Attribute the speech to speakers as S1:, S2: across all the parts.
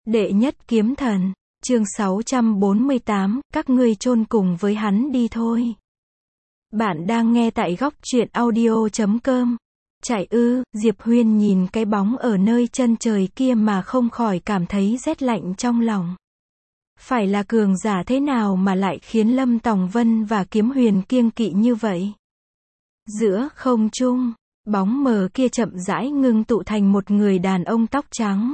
S1: Đệ nhất kiếm thần, chương 648, các ngươi chôn cùng với hắn đi thôi. Bạn đang nghe tại góc truyện audio.com. Chạy ư? Diệp Huyên nhìn cái bóng ở nơi chân trời kia mà không khỏi cảm thấy rét lạnh trong lòng. Phải là cường giả thế nào mà lại khiến Lâm Tòng Vân và Kiếm Huyền kiêng kỵ như vậy? Giữa không trung, bóng mờ kia chậm rãi ngưng tụ thành một người đàn ông tóc trắng.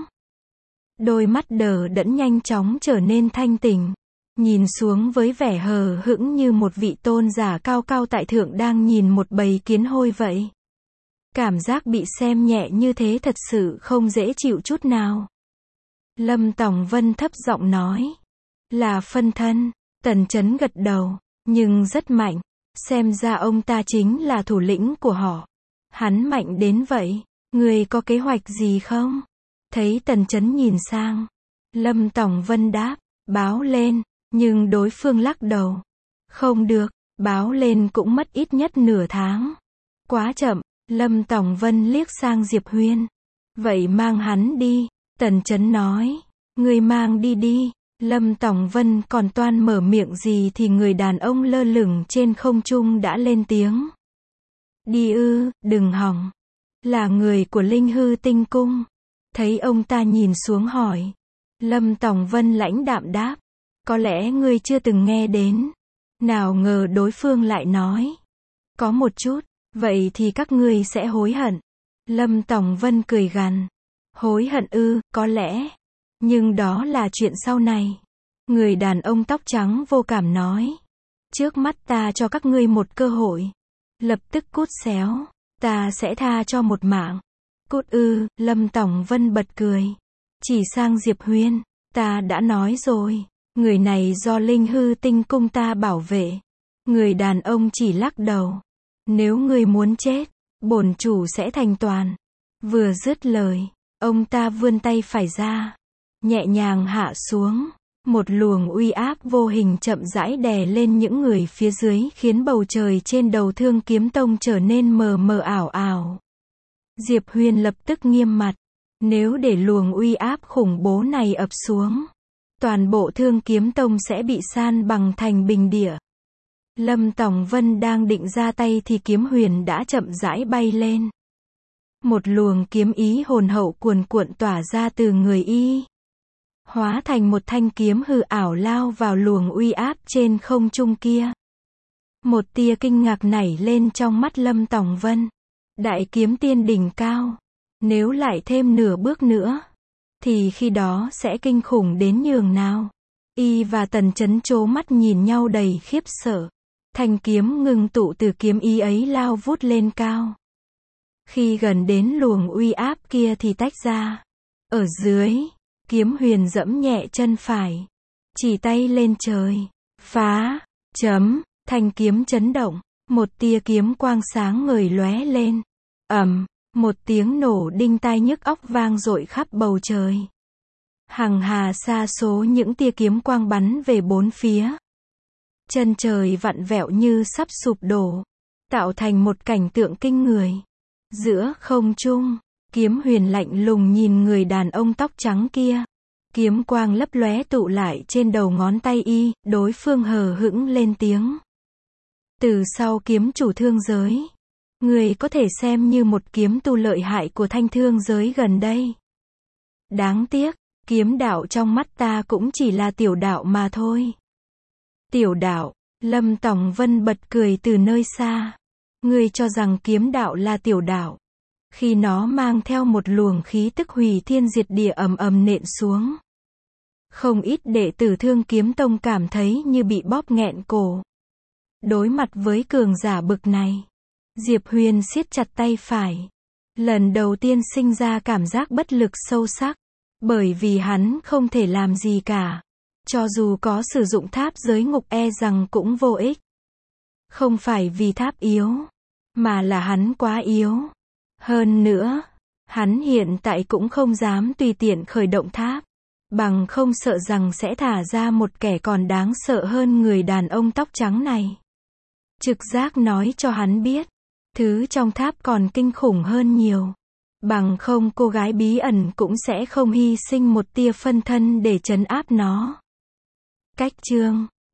S1: Đôi mắt đờ đẫn nhanh chóng trở nên thanh tỉnh, nhìn xuống với vẻ hờ hững như một vị tôn giả cao cao tại thượng đang nhìn một bầy kiến hôi vậy. Cảm giác bị xem nhẹ như thế thật sự không dễ chịu chút nào. Lâm Tòng Vân thấp giọng nói. Là phân thân. Tần Chấn gật đầu, nhưng rất mạnh. Xem ra ông ta chính là thủ lĩnh của họ. Hắn mạnh đến vậy, người có kế hoạch gì không? Thấy Tần Chấn nhìn sang, Lâm Tòng Vân đáp, báo lên, nhưng đối phương lắc đầu. Không được, báo lên cũng mất ít nhất nửa tháng. Quá chậm. Lâm Tòng Vân liếc sang Diệp Huyên. Vậy mang hắn đi, Tần Chấn nói. Người mang đi đi. Lâm Tòng Vân còn toan mở miệng gì thì người đàn ông lơ lửng trên không trung đã lên tiếng. Đi ư? Đừng hỏng. Là người của Linh Hư Tinh Cung. Thấy ông ta nhìn xuống hỏi. Lâm Tòng Vân lãnh đạm đáp. Có lẽ ngươi chưa từng nghe đến. Nào ngờ đối phương lại nói. Có một chút. Vậy thì các ngươi sẽ hối hận. Lâm Tòng Vân cười gằn. Hối hận ư? Có lẽ. Nhưng đó là chuyện sau này. Người đàn ông tóc trắng vô cảm nói. Trước mắt ta cho các ngươi một cơ hội. Lập tức cút xéo. Ta sẽ tha cho một mạng. Cút ư? Lâm Tòng Vân bật cười. Chỉ sang Diệp Huyên. Ta đã nói rồi. Người này do Linh Hư Tinh Cung ta bảo vệ. Người đàn ông chỉ lắc đầu. Nếu ngươi muốn chết, bổn chủ sẽ thành toàn. Vừa dứt lời, ông ta vươn tay phải ra, nhẹ nhàng hạ xuống. Một luồng uy áp vô hình chậm rãi đè lên những người phía dưới khiến bầu trời trên đầu Thương Kiếm Tông trở nên mờ mờ ảo ảo. Diệp Huyên lập tức nghiêm mặt. Nếu để luồng uy áp khủng bố này ập xuống, toàn bộ Thương Kiếm Tông sẽ bị san bằng thành bình địa. Lâm Tòng Vân đang định ra tay thì Kiếm Huyền đã chậm rãi bay lên. Một luồng kiếm ý hồn hậu cuồn cuộn tỏa ra từ người y. Hóa thành một thanh kiếm hư ảo lao vào luồng uy áp trên không trung kia. Một tia kinh ngạc nảy lên trong mắt Lâm Tòng Vân. Đại kiếm tiên đỉnh cao. Nếu lại thêm nửa bước nữa, thì khi đó sẽ kinh khủng đến nhường nào. Y và Tần Chấn trố mắt nhìn nhau đầy khiếp sợ. Thanh kiếm ngưng tụ từ kiếm ý ấy lao vút lên cao. Khi gần đến luồng uy áp kia thì tách ra. Ở dưới, Kiếm Huyền giẫm nhẹ chân phải, chỉ tay lên trời. Phá, chấm, thanh kiếm chấn động, một tia kiếm quang sáng ngời lóe lên. Ầm, một tiếng nổ đinh tai nhức óc vang dội khắp bầu trời. Hằng hà sa số những tia kiếm quang bắn về bốn phía. Chân trời vặn vẹo như sắp sụp đổ, tạo thành một cảnh tượng kinh người. Giữa không trung, Kiếm Huyền lạnh lùng nhìn người đàn ông tóc trắng kia. Kiếm quang lấp lóe tụ lại trên đầu ngón tay y, đối phương hờ hững lên tiếng. Từ sau kiếm chủ thương giới, người có thể xem như một kiếm tu lợi hại của thanh thương giới gần đây. Đáng tiếc, kiếm đạo trong mắt ta cũng chỉ là tiểu đạo mà thôi. Tiểu đạo, Lâm Tòng Vân bật cười từ nơi xa. Ngươi cho rằng kiếm đạo là tiểu đạo. Khi nó mang theo một luồng khí tức hủy thiên diệt địa ầm ầm nện xuống. Không ít đệ tử Thương Kiếm Tông cảm thấy như bị bóp nghẹn cổ. Đối mặt với cường giả bực này, Diệp Huyên siết chặt tay phải. Lần đầu tiên sinh ra cảm giác bất lực sâu sắc. Bởi vì hắn không thể làm gì cả. Cho dù có sử dụng tháp giới ngục e rằng cũng vô ích. Không phải vì tháp yếu, mà là hắn quá yếu. Hơn nữa, hắn hiện tại cũng không dám tùy tiện khởi động tháp. Bằng không sợ rằng sẽ thả ra một kẻ còn đáng sợ hơn người đàn ông tóc trắng này. Trực giác nói cho hắn biết, thứ trong tháp còn kinh khủng hơn nhiều. Bằng không cô gái bí ẩn cũng sẽ không hy sinh một tia phân thân để trấn áp nó. Cách chương